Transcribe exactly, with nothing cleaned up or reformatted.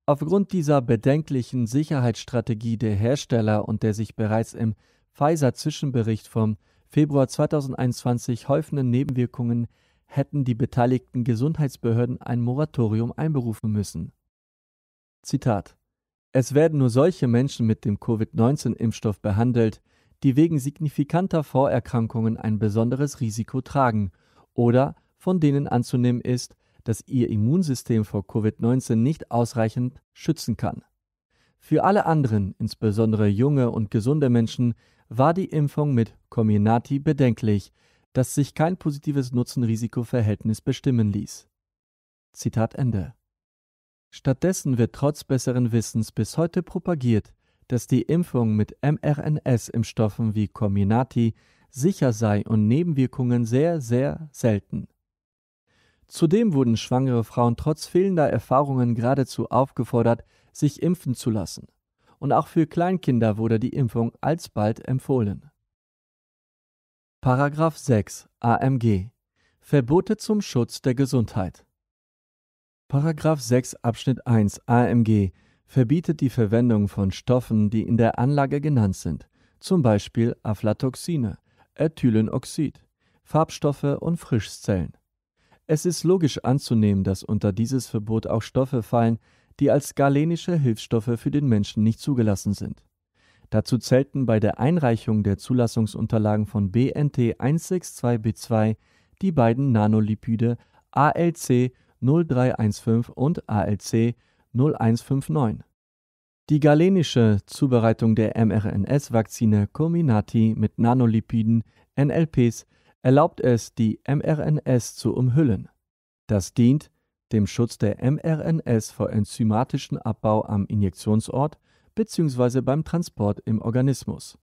Aufgrund dieser bedenklichen Sicherheitsstrategie der Hersteller und der sich bereits im Pfizer-Zwischenbericht vom Februar zweitausendeinundzwanzig häufenden Nebenwirkungen hätten die beteiligten Gesundheitsbehörden ein Moratorium einberufen müssen. Zitat: Es werden nur solche Menschen mit dem Covid neunzehn Impfstoff behandelt, die wegen signifikanter Vorerkrankungen ein besonderes Risiko tragen oder von denen anzunehmen ist, dass ihr Immunsystem vor Covid neunzehn nicht ausreichend schützen kann. Für alle anderen, insbesondere junge und gesunde Menschen, war die Impfung mit Comirnaty bedenklich, dass sich kein positives Nutzen-Risiko-Verhältnis bestimmen ließ. Zitat Ende. Stattdessen wird trotz besseren Wissens bis heute propagiert, dass die Impfung mit mRNA-Impfstoffen wie Comirnaty sicher sei und Nebenwirkungen sehr, sehr selten. Zudem wurden schwangere Frauen trotz fehlender Erfahrungen geradezu aufgefordert, sich impfen zu lassen. Und auch für Kleinkinder wurde die Impfung alsbald empfohlen. Paragraph sechs A M G Verbote zum Schutz der Gesundheit. Paragraph sechs Abschnitt eins A M G verbietet die Verwendung von Stoffen, die in der Anlage genannt sind, zum Beispiel Aflatoxine, Ethylenoxid, Farbstoffe und Frischzellen. Es ist logisch anzunehmen, dass unter dieses Verbot auch Stoffe fallen, die als galenische Hilfsstoffe für den Menschen nicht zugelassen sind. Dazu zählten bei der Einreichung der Zulassungsunterlagen von B N T eins sechs zwei B zwei die beiden Nanolipide A L C null drei eins fünf und A L C null eins fünf neun. Die galenische Zubereitung der mRNA-Vakzine Comirnaty mit Nanolipiden N L Ps erlaubt es, die mRNAs zu umhüllen. Das dient dem Schutz der mRNAs vor enzymatischen Abbau am Injektionsort bzw. beim Transport im Organismus.